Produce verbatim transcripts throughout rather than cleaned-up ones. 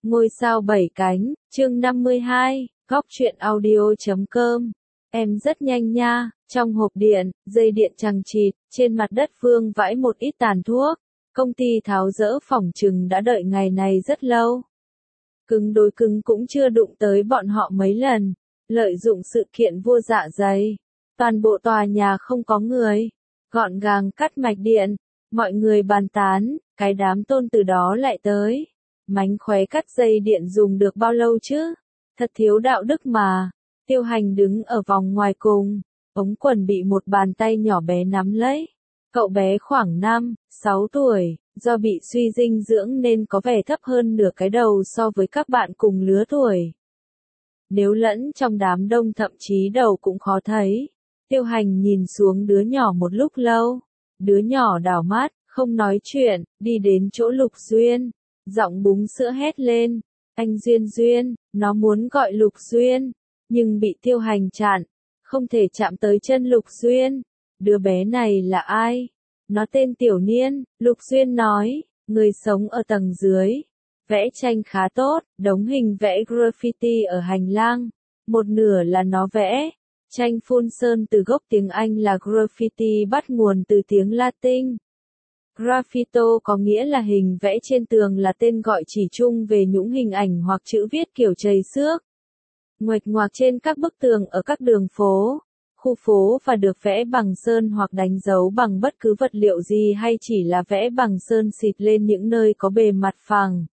Ngôi sao bảy cánh, chương năm mươi hai, góc truyện audio chấm com. Em rất nhanh nha, trong hộp điện, dây điện chằng chịt, trên mặt đất vương vãi một ít tàn thuốc. Công ty tháo dỡ phỏng chừng đã đợi ngày này rất lâu. Cứng đối cứng cũng chưa đụng tới bọn họ mấy lần, lợi dụng sự kiện vua dạ dày. Toàn bộ tòa nhà không có người, gọn gàng cắt mạch điện, mọi người bàn tán, cái đám tôn từ đó lại tới. Mánh khóe cắt dây điện dùng được bao lâu chứ? Thật thiếu đạo đức mà. Tiêu Hành đứng ở vòng ngoài cùng, ống quần bị một bàn tay nhỏ bé nắm lấy. Cậu bé khoảng năm, sáu tuổi, do bị suy dinh dưỡng nên có vẻ thấp hơn nửa cái đầu so với các bạn cùng lứa tuổi. Nếu lẫn trong đám đông thậm chí đầu cũng khó thấy. Tiêu Hành nhìn xuống đứa nhỏ một lúc lâu. Đứa nhỏ đảo mắt, không nói chuyện, đi đến chỗ Lục Duyên. Giọng búng sữa hét lên, anh Duyên Duyên, nó muốn gọi Lục Duyên, nhưng bị Tiêu Hành chặn, không thể chạm tới chân Lục Duyên. Đứa bé này là ai? Nó tên Tiểu Niên, Lục Duyên nói, người sống ở tầng dưới. Vẽ tranh khá tốt, đống hình vẽ graffiti ở hành lang. Một nửa là nó vẽ. Tranh phun sơn từ gốc tiếng Anh là graffiti bắt nguồn từ tiếng Latin. Graffito có nghĩa là hình vẽ trên tường, là tên gọi chỉ chung về những hình ảnh hoặc chữ viết kiểu chày xước. Nguệch ngoạc trên các bức tường ở các đường phố, khu phố và được vẽ bằng sơn hoặc đánh dấu bằng bất cứ vật liệu gì hay chỉ là vẽ bằng sơn xịt lên những nơi có bề mặt phẳng.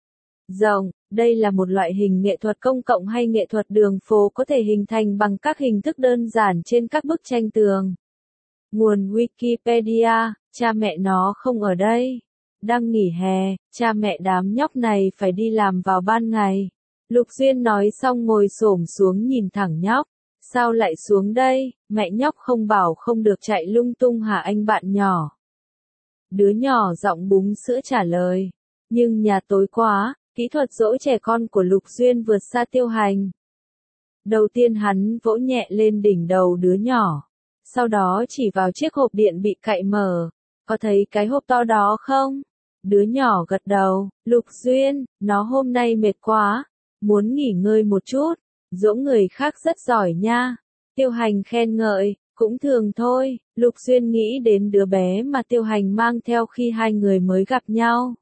Rộng, đây là một loại hình nghệ thuật công cộng hay nghệ thuật đường phố có thể hình thành bằng các hình thức đơn giản trên các bức tranh tường. Nguồn Wikipedia, cha mẹ nó không ở đây. Đang nghỉ hè, cha mẹ đám nhóc này phải đi làm vào ban ngày. Lục Duyên nói xong ngồi xổm xuống nhìn thẳng nhóc. Sao lại xuống đây, mẹ nhóc không bảo không được chạy lung tung hả anh bạn nhỏ? Đứa nhỏ giọng búng sữa trả lời. Nhưng nhà tối quá, kỹ thuật dỗ trẻ con của Lục Duyên vượt xa Tiêu Hành. Đầu tiên hắn vỗ nhẹ lên đỉnh đầu đứa nhỏ. Sau đó chỉ vào chiếc hộp điện bị cạy mở. Có thấy cái hộp to đó không? Đứa nhỏ gật đầu. Lục Duyên, nó hôm nay mệt quá. Muốn nghỉ ngơi một chút. Dỗ người khác rất giỏi nha. Tiêu Hành khen ngợi. Cũng thường thôi. Lục Duyên nghĩ đến đứa bé mà Tiêu Hành mang theo khi hai người mới gặp nhau.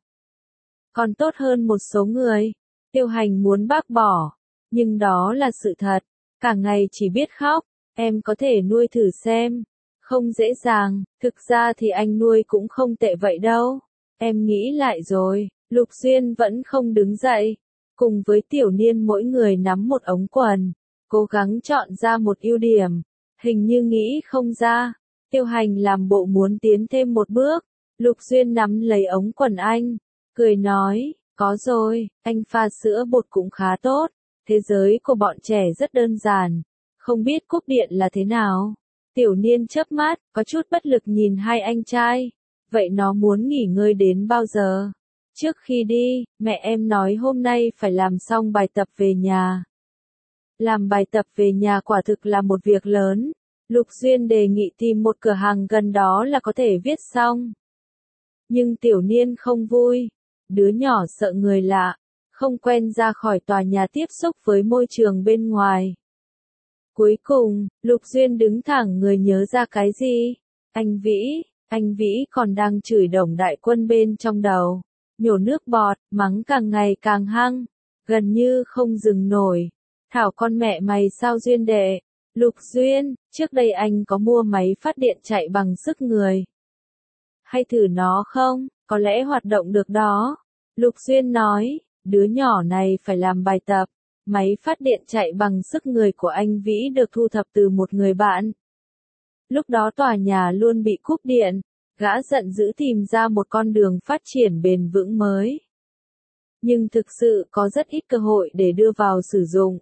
Còn tốt hơn một số người. Tiêu Hành muốn bác bỏ. Nhưng đó là sự thật. Cả ngày chỉ biết khóc. Em có thể nuôi thử xem. Không dễ dàng, thực ra thì anh nuôi cũng không tệ vậy đâu. Em nghĩ lại rồi, Lục Duyên vẫn không đứng dậy. Cùng với Tiểu Niên mỗi người nắm một ống quần. Cố gắng chọn ra một ưu điểm. Hình như nghĩ không ra. Tiêu Hành làm bộ muốn tiến thêm một bước. Lục Duyên nắm lấy ống quần anh. Cười nói, có rồi, anh pha sữa bột cũng khá tốt. Thế giới của bọn trẻ rất đơn giản. Không biết cúp điện là thế nào? Tiểu Niên chớp mắt, có chút bất lực nhìn hai anh trai. Vậy nó muốn nghỉ ngơi đến bao giờ? Trước khi đi, mẹ em nói hôm nay phải làm xong bài tập về nhà. Làm bài tập về nhà quả thực là một việc lớn. Lục Duyên đề nghị tìm một cửa hàng gần đó là có thể viết xong. Nhưng Tiểu Niên không vui. Đứa nhỏ sợ người lạ, không quen ra khỏi tòa nhà tiếp xúc với môi trường bên ngoài. Cuối cùng, Lục Duyên đứng thẳng người nhớ ra cái gì? Anh Vĩ, anh Vĩ còn đang chửi Đồng Đại Quân bên trong đầu. Nhổ nước bọt, mắng càng ngày càng hăng. Gần như không dừng nổi. Thảo con mẹ mày sao Duyên đệ? Lục Duyên, trước đây anh có mua máy phát điện chạy bằng sức người. Hay thử nó không? Có lẽ hoạt động được đó. Lục Duyên nói, đứa nhỏ này phải làm bài tập. Máy phát điện chạy bằng sức người của anh Vĩ được thu thập từ một người bạn. Lúc đó tòa nhà luôn bị cúp điện, gã giận dữ tìm ra một con đường phát triển bền vững mới. Nhưng thực sự có rất ít cơ hội để đưa vào sử dụng.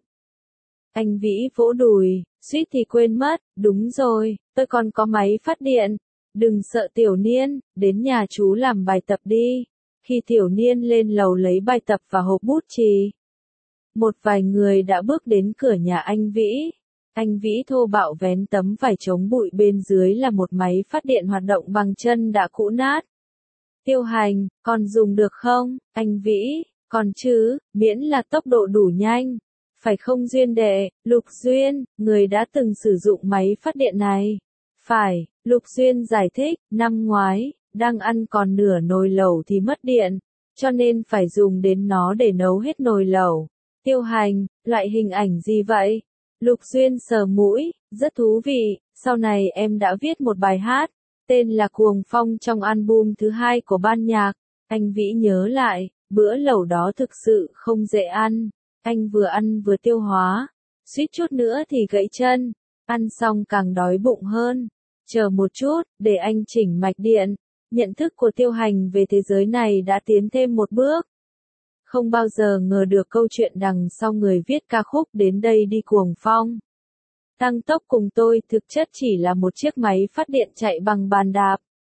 Anh Vĩ vỗ đùi, suýt thì quên mất, đúng rồi, tôi còn có máy phát điện. Đừng sợ Tiểu Niên, đến nhà chú làm bài tập đi. Khi Tiểu Niên lên lầu lấy bài tập và hộp bút chì. Một vài người đã bước đến cửa nhà anh Vĩ. Anh Vĩ thô bạo vén tấm vải chống bụi, bên dưới là một máy phát điện hoạt động bằng chân đã cũ nát. Tiêu Hành, còn dùng được không? Anh Vĩ, Còn chứ, miễn là tốc độ đủ nhanh. Phải không Duyên đệ? Lục Duyên, người đã từng sử dụng máy phát điện này. Phải, Lục Duyên giải thích, năm ngoái, đang ăn còn nửa nồi lẩu thì mất điện, cho nên phải dùng đến nó để nấu hết nồi lẩu. Tiêu Hành, loại hình ảnh gì vậy? Lục Duyên sờ mũi, rất thú vị, sau này em đã viết một bài hát, tên là Cuồng Phong trong album thứ hai của ban nhạc. Anh Vĩ nhớ lại, bữa lẩu đó thực sự không dễ ăn, anh vừa ăn vừa tiêu hóa, suýt chút nữa thì gãy chân, ăn xong càng đói bụng hơn. Chờ một chút, để anh chỉnh mạch điện. Nhận thức của Tiêu Hành về thế giới này đã tiến thêm một bước. Không bao giờ ngờ được câu chuyện đằng sau người viết ca khúc đến đây đi cuồng phong. Tăng tốc cùng tôi thực chất chỉ là một chiếc máy phát điện chạy bằng bàn đạp.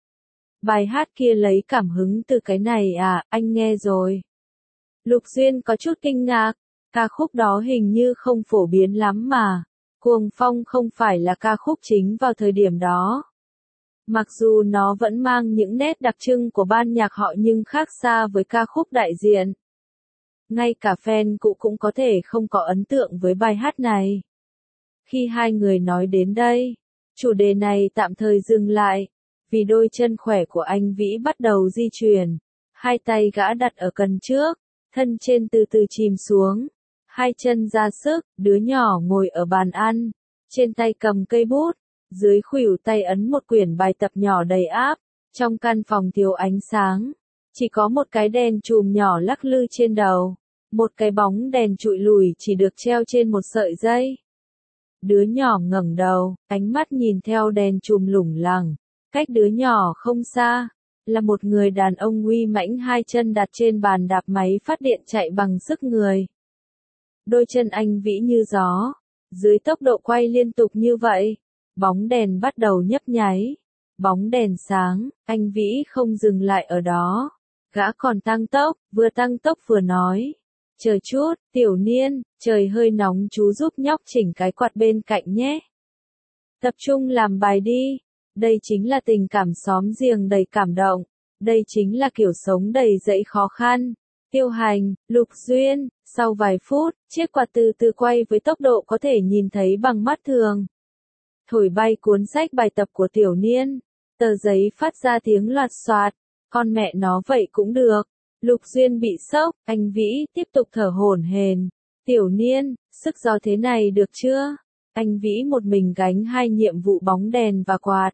Bài hát kia lấy cảm hứng từ cái này à, anh nghe rồi. Lục Duyên có chút kinh ngạc, ca khúc đó hình như không phổ biến lắm mà. Cuồng Phong không phải là ca khúc chính vào thời điểm đó. Mặc dù nó vẫn mang những nét đặc trưng của ban nhạc họ nhưng khác xa với ca khúc đại diện. Ngay cả fan cũ cũng có thể không có ấn tượng với bài hát này. Khi hai người nói đến đây, chủ đề này tạm thời dừng lại, vì đôi chân khỏe của anh Vĩ bắt đầu di chuyển. Hai tay gã đặt ở cần trước, thân trên từ từ chìm xuống. Hai chân ra sức, đứa nhỏ ngồi ở bàn ăn, trên tay cầm cây bút, dưới khuỷu tay ấn một quyển bài tập nhỏ đầy áp. Trong căn phòng thiếu ánh sáng, chỉ có một cái đèn chùm nhỏ lắc lư trên đầu, một cái bóng đèn trụi lùi chỉ được treo trên một sợi dây. Đứa nhỏ ngẩng đầu, ánh mắt nhìn theo đèn chùm lủng lẳng, cách đứa nhỏ không xa, là một người đàn ông uy mãnh hai chân đặt trên bàn đạp máy phát điện chạy bằng sức người. Đôi chân anh Vĩ như gió, dưới tốc độ quay liên tục như vậy, bóng đèn bắt đầu nhấp nháy, bóng đèn sáng, anh Vĩ không dừng lại ở đó, gã còn tăng tốc, vừa tăng tốc vừa nói, chờ chút, Tiểu Niên, trời hơi nóng chú giúp nhóc chỉnh cái quạt bên cạnh nhé. Tập trung làm bài đi, đây chính là tình cảm xóm giềng đầy cảm động, đây chính là kiểu sống đầy dẫy khó khăn. Tiêu Hành, Lục Duyên, sau vài phút, chiếc quạt từ từ quay với tốc độ có thể nhìn thấy bằng mắt thường. Thổi bay cuốn sách bài tập của Tiểu Niên, tờ giấy phát ra tiếng loạt xoạt, con mẹ nó vậy cũng được. Lục Duyên bị sốc, anh Vĩ tiếp tục thở hổn hển. Tiểu Niên, sức gió thế này được chưa? Anh Vĩ một mình gánh hai nhiệm vụ bóng đèn và quạt.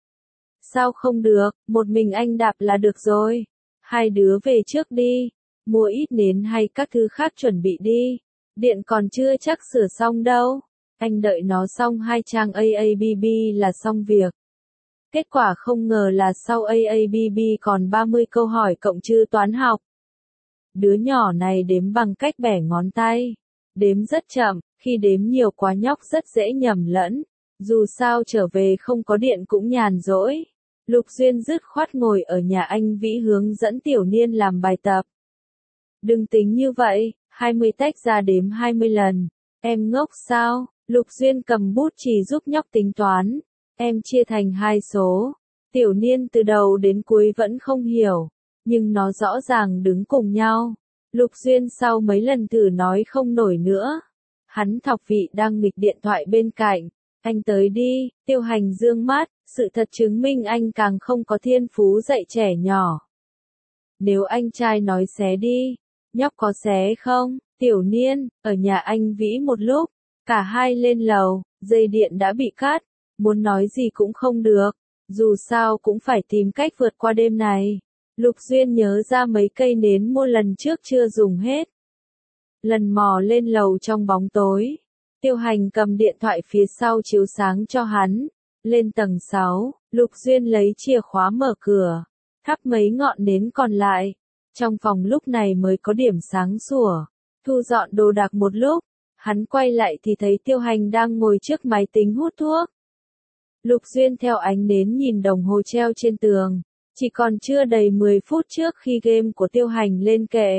Sao không được, một mình anh đạp là được rồi. Hai đứa về trước đi. Mua ít nến hay các thứ khác chuẩn bị đi. Điện còn chưa chắc sửa xong đâu. Anh đợi nó xong hai trang a a b b là xong việc. Kết quả không ngờ là sau a a b b còn ba mươi câu hỏi cộng trừ toán học. Đứa nhỏ này đếm bằng cách bẻ ngón tay. Đếm rất chậm, khi đếm nhiều quá nhóc rất dễ nhầm lẫn. Dù sao trở về không có điện cũng nhàn rỗi. Lục Duyên dứt khoát ngồi ở nhà anh Vĩ hướng dẫn Tiểu Niên làm bài tập. Đừng tính như vậy, hai mươi tách ra đếm hai mươi lần. Em ngốc sao? Lục Duyên cầm bút chì giúp nhóc tính toán. Em chia thành hai số. Tiểu Niên từ đầu đến cuối vẫn không hiểu, nhưng nó rõ ràng đứng cùng nhau. Lục Duyên sau mấy lần thử nói không nổi nữa. Hắn thọc vị đang nghịch điện thoại bên cạnh. Anh tới đi, Tiêu Hành dương mắt, sự thật chứng minh anh càng không có thiên phú dạy trẻ nhỏ. Nếu anh trai nói xé đi, nhóc có xé không? Tiểu Niên, ở nhà anh Vĩ một lúc, cả hai lên lầu, dây điện đã bị cắt, muốn nói gì cũng không được, dù sao cũng phải tìm cách vượt qua đêm này. Lục Duyên nhớ ra mấy cây nến mua lần trước chưa dùng hết. Lần mò lên lầu trong bóng tối, Tiêu Hành cầm điện thoại phía sau chiếu sáng cho hắn. Lên tầng sáu, Lục Duyên lấy chìa khóa mở cửa, thắp mấy ngọn nến còn lại. Trong phòng lúc này mới có điểm sáng sủa. Thu dọn đồ đạc một lúc, hắn quay lại thì thấy Tiêu Hành đang ngồi trước máy tính hút thuốc. Lục Duyên theo ánh nến nhìn đồng hồ treo trên tường, chỉ còn chưa đầy mười phút trước khi game của Tiêu Hành lên kệ.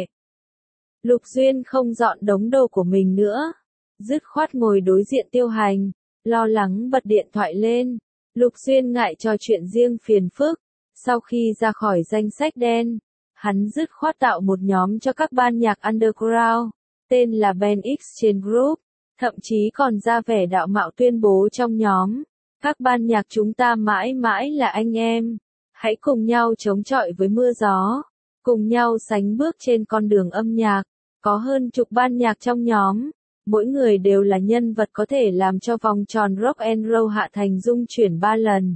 Lục Duyên không dọn đống đồ của mình nữa, dứt khoát ngồi đối diện Tiêu Hành, lo lắng bật điện thoại lên. Lục Duyên ngại trò chuyện riêng phiền phức, sau khi ra khỏi danh sách đen, Hắn dứt khoát tạo một nhóm cho các ban nhạc underground, tên là Band Exchange Group, thậm chí còn ra vẻ đạo mạo tuyên bố trong nhóm. Các ban nhạc chúng ta mãi mãi là anh em, hãy cùng nhau chống chọi với mưa gió, cùng nhau sánh bước trên con đường âm nhạc. Có hơn chục ban nhạc trong nhóm, mỗi người đều là nhân vật có thể làm cho vòng tròn rock and roll hạ thành dung chuyển ba lần.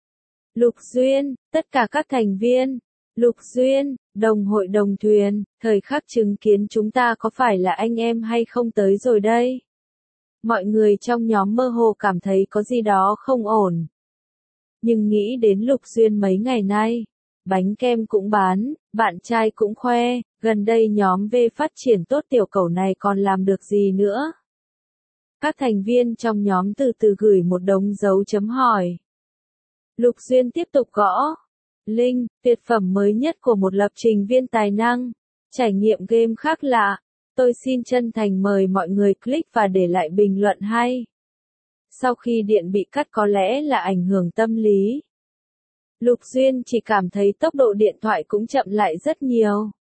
Lục duyên, tất cả các thành viên, lục duyên, đồng hội đồng thuyền, thời khắc chứng kiến chúng ta có phải là anh em hay không tới rồi đây. Mọi người trong nhóm mơ hồ cảm thấy có gì đó không ổn. Nhưng nghĩ đến Lục Duyên mấy ngày nay, bánh kem cũng bán, bạn trai cũng khoe, gần đây nhóm V phát triển tốt, tiểu cẩu này còn làm được gì nữa. Các thành viên trong nhóm từ từ gửi một đống dấu chấm hỏi. Lục Duyên tiếp tục gõ. Linh, tuyệt phẩm mới nhất của một lập trình viên tài năng. Trải nghiệm game khác lạ. Tôi xin chân thành mời mọi người click và để lại bình luận hay. Sau khi điện bị cắt có lẽ là ảnh hưởng tâm lý. Lục Duyên chỉ cảm thấy tốc độ điện thoại cũng chậm lại rất nhiều.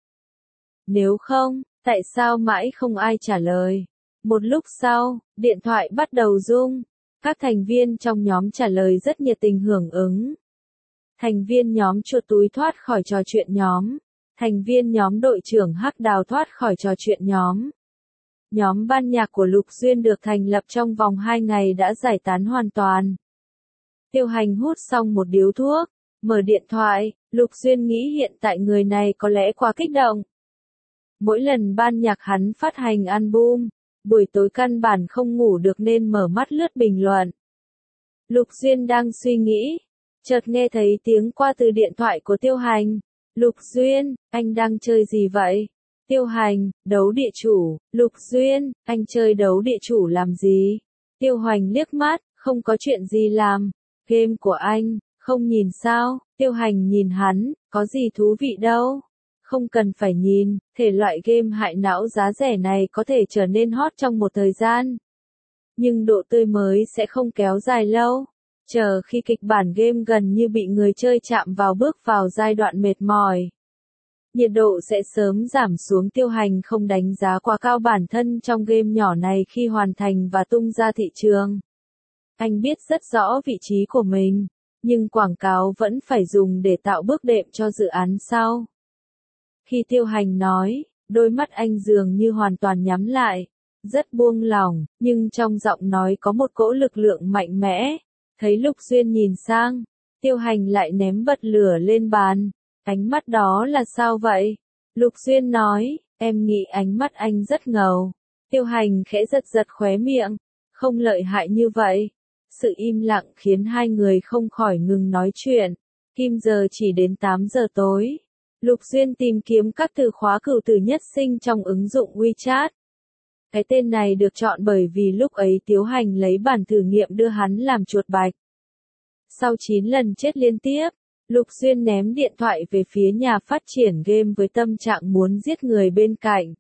Nếu không, tại sao mãi không ai trả lời? Một lúc sau, điện thoại bắt đầu rung. Các thành viên trong nhóm trả lời rất nhiệt tình hưởng ứng. Thành viên nhóm chuột túi thoát khỏi trò chuyện nhóm. Thành viên nhóm đội trưởng Hắc Đào thoát khỏi trò chuyện nhóm. Nhóm ban nhạc của Lục Duyên được thành lập trong vòng hai ngày đã giải tán hoàn toàn. Tiêu Hành hút xong một điếu thuốc, mở điện thoại, Lục Duyên nghĩ hiện tại người này có lẽ quá kích động. Mỗi lần ban nhạc hắn phát hành album, buổi tối căn bản không ngủ được nên mở mắt lướt bình luận. Lục Duyên đang suy nghĩ, chợt nghe thấy tiếng qua từ điện thoại của Tiêu Hành. Lục Duyên, anh đang chơi gì vậy? Tiêu Hành, đấu địa chủ. Lục Duyên, anh chơi đấu địa chủ làm gì? Tiêu Hành liếc mắt, không có chuyện gì làm. Game của anh, không nhìn sao? Tiêu Hành nhìn hắn, có gì thú vị đâu. Không cần phải nhìn, thể loại game hại não giá rẻ này có thể trở nên hot trong một thời gian. Nhưng độ tươi mới sẽ không kéo dài lâu. Chờ khi kịch bản game gần như bị người chơi chạm vào bước vào giai đoạn mệt mỏi. Nhiệt độ sẽ sớm giảm xuống. Tiêu Hành không đánh giá quá cao bản thân trong game nhỏ này khi hoàn thành và tung ra thị trường. Anh biết rất rõ vị trí của mình, nhưng quảng cáo vẫn phải dùng để tạo bước đệm cho dự án sau. Khi Tiêu Hành nói, đôi mắt anh dường như hoàn toàn nhắm lại, rất buông lỏng, nhưng trong giọng nói có một cỗ lực lượng mạnh mẽ. Thấy Lục Duyên nhìn sang, Tiêu Hành lại ném bật lửa lên bàn. Ánh mắt đó là sao vậy? Lục Duyên nói, em nghĩ ánh mắt anh rất ngầu. Tiêu Hành khẽ giật giật khóe miệng, không lợi hại như vậy. Sự im lặng khiến hai người không khỏi ngừng nói chuyện. Kim giờ chỉ đến tám giờ tối. Lục Duyên tìm kiếm các từ khóa cửu tử nhất sinh trong ứng dụng WeChat. Cái tên này được chọn bởi vì lúc ấy Tiêu Hành lấy bản thử nghiệm đưa hắn làm chuột bạch. Sau chín lần chết liên tiếp, Lục Duyên ném điện thoại về phía nhà phát triển game với tâm trạng muốn giết người bên cạnh.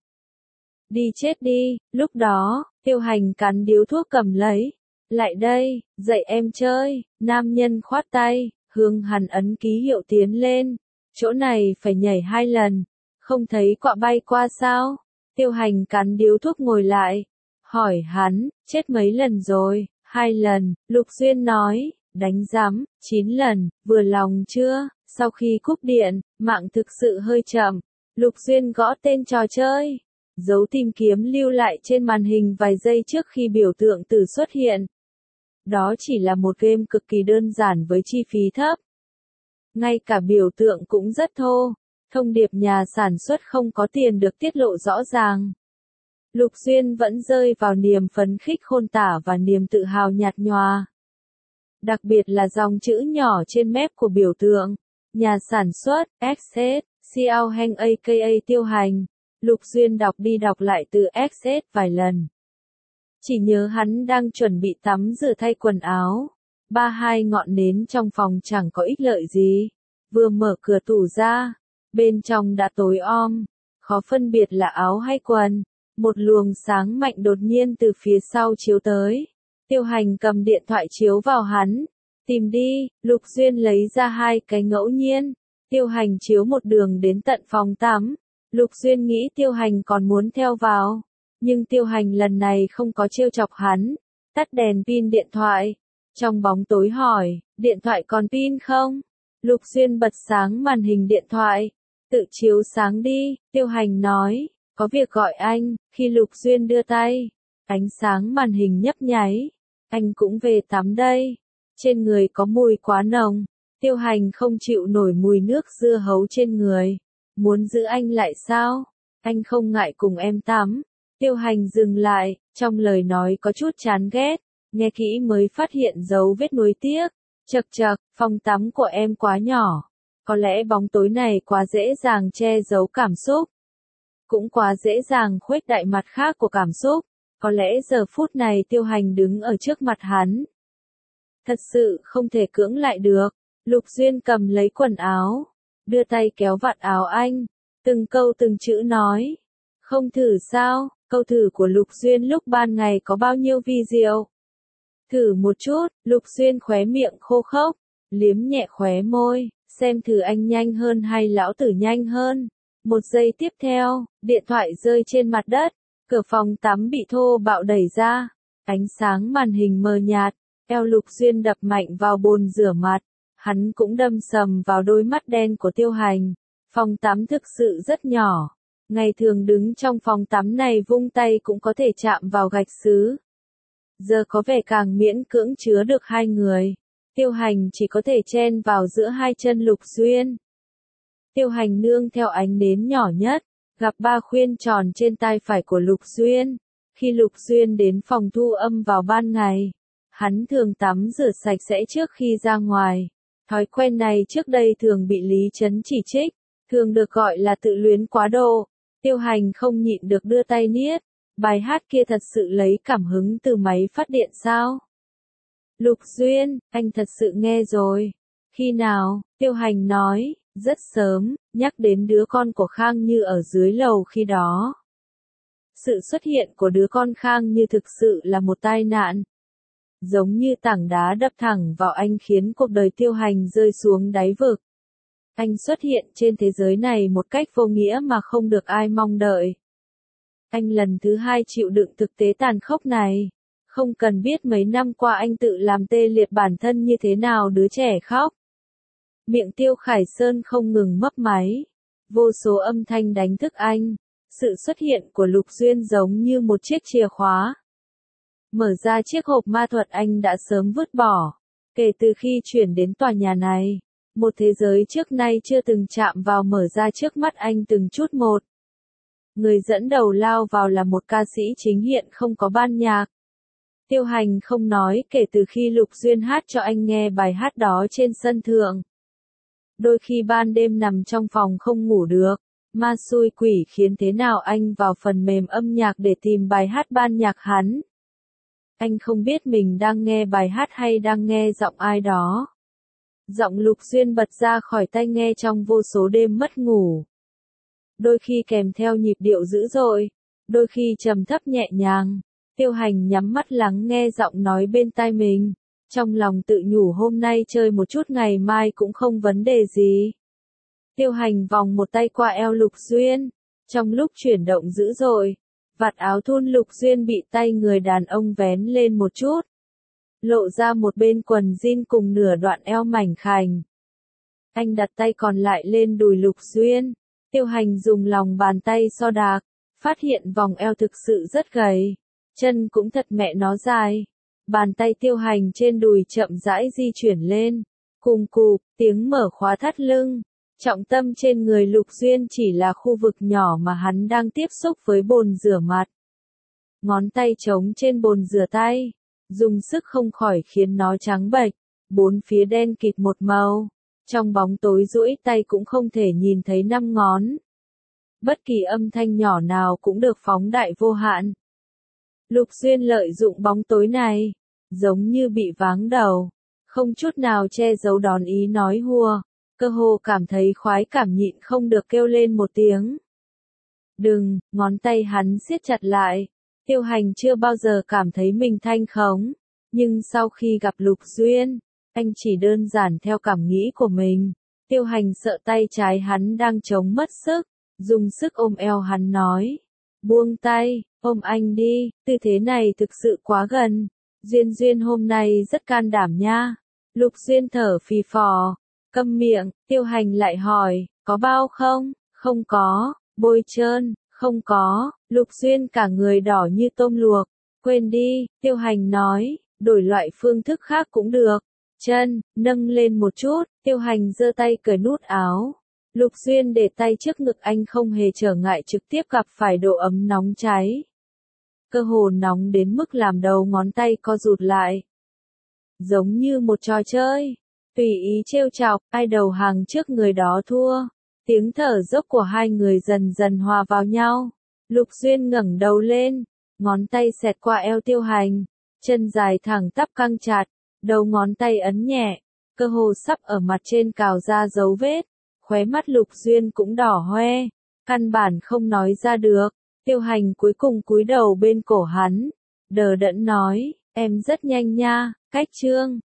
Đi chết đi, lúc đó, Tiêu Hành cắn điếu thuốc cầm lấy. Lại đây, dạy em chơi, nam nhân khoát tay, hướng hắn ấn ký hiệu tiến lên. Chỗ này phải nhảy hai lần, không thấy quạ bay qua sao? Tiêu Hành cắn điếu thuốc ngồi lại, hỏi hắn, chết mấy lần rồi? Hai lần, Lục Duyên nói, đánh rắm, chín lần, vừa lòng chưa? Sau khi cúp điện, mạng thực sự hơi chậm, Lục Duyên gõ tên trò chơi. Dấu tìm kiếm lưu lại trên màn hình vài giây trước khi biểu tượng từ xuất hiện. Đó chỉ là một game cực kỳ đơn giản với chi phí thấp. Ngay cả biểu tượng cũng rất thô. Thông điệp nhà sản xuất không có tiền được tiết lộ rõ ràng. Lục Duyên vẫn rơi vào niềm phấn khích khôn tả và niềm tự hào nhạt nhòa. Đặc biệt là dòng chữ nhỏ trên mép của biểu tượng. Nhà sản xuất, Access, Xiao Heng aka Tiêu Hành. Lục Duyên đọc đi đọc lại từ Access vài lần. Chỉ nhớ hắn đang chuẩn bị tắm rửa thay quần áo. Ba hai ngọn nến trong phòng chẳng có ích lợi gì. Vừa mở cửa tủ ra, bên trong đã tối om, khó phân biệt là áo hay quần. Một luồng sáng mạnh đột nhiên từ phía sau chiếu tới. Tiêu Hành cầm điện thoại chiếu vào hắn. Tìm đi, Lục Duyên lấy ra hai cái ngẫu nhiên. Tiêu Hành chiếu một đường đến tận phòng tắm. Lục Duyên nghĩ Tiêu Hành còn muốn theo vào. Nhưng Tiêu Hành lần này không có trêu chọc hắn. Tắt đèn pin điện thoại. Trong bóng tối hỏi, điện thoại còn pin không? Lục Duyên bật sáng màn hình điện thoại. Tự chiếu sáng đi, Tiêu Hành nói, có việc gọi anh. Khi Lục Duyên đưa tay, ánh sáng màn hình nhấp nháy. Anh cũng về tắm đây. Trên người có mùi quá nồng. Tiêu Hành không chịu nổi mùi nước dưa hấu trên người. Muốn giữ anh lại sao? Anh không ngại cùng em tắm. Tiêu Hành dừng lại, trong lời nói có chút chán ghét. Nghe kỹ mới phát hiện dấu vết nuối tiếc. Chậc chậc, phòng tắm của em quá nhỏ. Có lẽ bóng tối này quá dễ dàng che giấu cảm xúc. Cũng quá dễ dàng khuếch đại mặt khác của cảm xúc. Có lẽ giờ phút này Tiêu Hành đứng ở trước mặt hắn. Thật sự không thể cưỡng lại được. Lục Duyên cầm lấy quần áo. Đưa tay kéo vạt áo anh. Từng câu từng chữ nói. Không thử sao? Câu thử của Lục Duyên lúc ban ngày có bao nhiêu vi diệu? Thử một chút. Lục Duyên khóe miệng khô khốc. Liếm nhẹ khóe môi. Xem thử anh nhanh hơn hay lão tử nhanh hơn. Một giây tiếp theo, điện thoại rơi trên mặt đất. Cửa phòng tắm bị thô bạo đẩy ra. Ánh sáng màn hình mờ nhạt. Eo Lục Duyên đập mạnh vào bồn rửa mặt. Hắn cũng đâm sầm vào đôi mắt đen của Tiêu Hành. Phòng tắm thực sự rất nhỏ. Ngày thường đứng trong phòng tắm này vung tay cũng có thể chạm vào gạch sứ. Giờ có vẻ càng miễn cưỡng chứa được hai người. Tiêu Hành chỉ có thể chen vào giữa hai chân Lục Duyên. Tiêu Hành nương theo ánh nến nhỏ nhất, gặp ba khuyên tròn trên tai phải của Lục Duyên. Khi Lục Duyên đến phòng thu âm vào ban ngày, hắn thường tắm rửa sạch sẽ trước khi ra ngoài. Thói quen này trước đây thường bị Lý Trấn chỉ trích, thường được gọi là tự luyến quá độ. Tiêu Hành không nhịn được đưa tay niết. Bài hát kia thật sự lấy cảm hứng từ máy phát điện sao? Lục Duyên, anh thật sự nghe rồi. Khi nào? Tiêu Hành nói, rất sớm, nhắc đến đứa con của Khang Như ở dưới lầu khi đó. Sự xuất hiện của đứa con Khang Như thực sự là một tai nạn. Giống như tảng đá đập thẳng vào anh khiến cuộc đời Tiêu Hành rơi xuống đáy vực. Anh xuất hiện trên thế giới này một cách vô nghĩa mà không được ai mong đợi. Anh lần thứ hai chịu đựng thực tế tàn khốc này. Không cần biết mấy năm qua anh tự làm tê liệt bản thân như thế nào đứa trẻ khóc. Miệng Tiêu Khải Sơn không ngừng mấp máy. Vô số âm thanh đánh thức anh. Sự xuất hiện của Lục Duyên giống như một chiếc chìa khóa. Mở ra chiếc hộp ma thuật anh đã sớm vứt bỏ. Kể từ khi chuyển đến tòa nhà này, một thế giới trước nay chưa từng chạm vào mở ra trước mắt anh từng chút một. Người dẫn đầu lao vào là một ca sĩ chính hiện không có ban nhạc. Tiêu Hành không nói kể từ khi Lục Duyên hát cho anh nghe bài hát đó trên sân thượng. Đôi khi ban đêm nằm trong phòng không ngủ được, ma xui quỷ khiến thế nào anh vào phần mềm âm nhạc để tìm bài hát ban nhạc hắn. Anh không biết mình đang nghe bài hát hay đang nghe giọng ai đó. Giọng Lục Duyên bật ra khỏi tai nghe trong vô số đêm mất ngủ. Đôi khi kèm theo nhịp điệu dữ dội, đôi khi trầm thấp nhẹ nhàng. Tiêu Hành nhắm mắt lắng nghe giọng nói bên tai mình. Trong lòng tự nhủ hôm nay chơi một chút ngày mai cũng không vấn đề gì. Tiêu Hành vòng một tay qua eo Lục Duyên. Trong lúc chuyển động dữ dội, vạt áo thun Lục Duyên bị tay người đàn ông vén lên một chút. Lộ ra một bên quần jean cùng nửa đoạn eo mảnh khảnh. Anh đặt tay còn lại lên đùi Lục Duyên. Tiêu Hành dùng lòng bàn tay so đạc, phát hiện vòng eo thực sự rất gầy. Chân cũng thật mẹ nó dài. Bàn tay Tiêu Hành trên đùi chậm rãi di chuyển lên. Cùng cụp, tiếng mở khóa thắt lưng. Trọng tâm trên người Lục Duyên chỉ là khu vực nhỏ mà hắn đang tiếp xúc với bồn rửa mặt. Ngón tay trống trên bồn rửa tay. Dùng sức không khỏi khiến nó trắng bệch. Bốn phía đen kịt một màu. Trong bóng tối duỗi tay cũng không thể nhìn thấy năm ngón. Bất kỳ âm thanh nhỏ nào cũng được phóng đại vô hạn. Lục Duyên lợi dụng bóng tối này, giống như bị váng đầu, không chút nào che giấu đón ý nói hùa, cơ hồ cảm thấy khoái cảm nhịn không được kêu lên một tiếng. Đừng, ngón tay hắn siết chặt lại. Tiêu Hành chưa bao giờ cảm thấy mình thanh khống, nhưng sau khi gặp Lục Duyên, anh chỉ đơn giản theo cảm nghĩ của mình, Tiêu Hành sợ tay trái hắn đang chống mất sức, dùng sức ôm eo hắn nói. Buông tay, ôm anh đi, tư thế này thực sự quá gần. Duyên Duyên hôm nay rất can đảm nha. Lục Duyên thở phì phò, câm miệng, Tiêu Hành lại hỏi, có bao không? Không có, bôi trơn, không có, Lục Duyên cả người đỏ như tôm luộc. Quên đi, Tiêu Hành nói, đổi loại phương thức khác cũng được. Chân, nâng lên một chút, Tiêu Hành giơ tay cởi nút áo. Lục Duyên để tay trước ngực anh không hề trở ngại trực tiếp gặp phải độ ấm nóng cháy. Cơ hồ nóng đến mức làm đầu ngón tay co rụt lại. Giống như một trò chơi. Tùy ý trêu chọc, ai đầu hàng trước người đó thua. Tiếng thở dốc của hai người dần dần hòa vào nhau. Lục Duyên ngẩng đầu lên, ngón tay xẹt qua eo Tiêu Hành. Chân dài thẳng tắp căng chặt, đầu ngón tay ấn nhẹ, cơ hồ sắp ở mặt trên cào ra dấu vết. Khóe mắt Lục Duyên cũng đỏ hoe, căn bản không nói ra được. Tiêu Hành cuối cùng cúi đầu bên cổ hắn, đờ đẫn nói, em rất nhanh nha, cách chương.